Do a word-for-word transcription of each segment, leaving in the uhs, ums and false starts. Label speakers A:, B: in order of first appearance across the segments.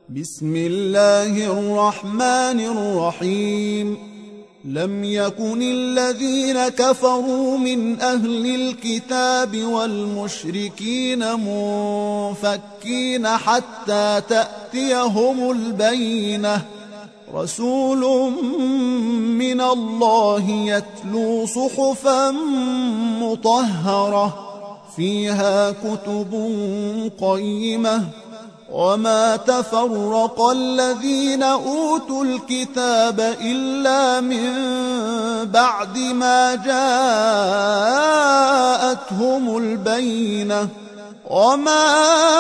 A: بسم الله الرحمن الرحيم لم يكن الذين كفروا من أهل الكتاب والمشركين منفكين حتى تأتيهم البينة رسول من الله يتلو صحفا مطهرة فيها كتب قيمة وما تفرق الذين أوتوا الكتاب إلا من بعد ما جاءتهم البينة وما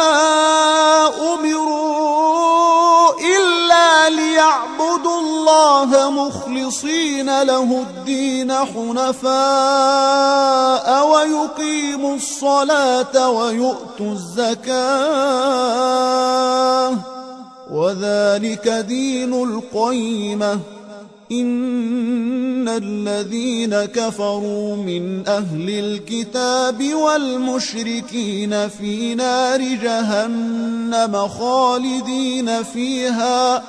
A: أمروا إلا ليعبدوا الله مخلصين له الدين حنفاء ويقيموا الصلاة ويؤتوا الزكاة وذلك دين القيمة إن الذين كفروا من أهل الكتاب والمشركين في نار جهنم خالدين فيها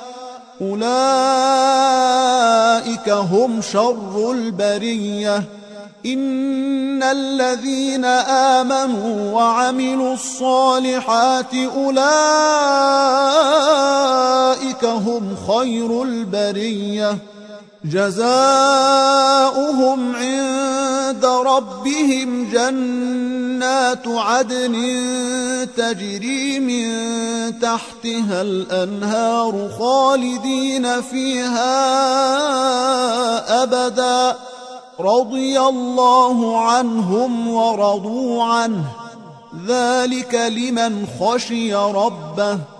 A: أولئك هم شر البرية إن الذين آمنوا وعملوا الصالحات أولئك هم خير البرية جزاؤهم عند ربهم جنات عدن تجري من تحتها الأنهار خالدين فيها أبدا رضي الله عنهم ورضوا عنه ذلك لمن خشي ربه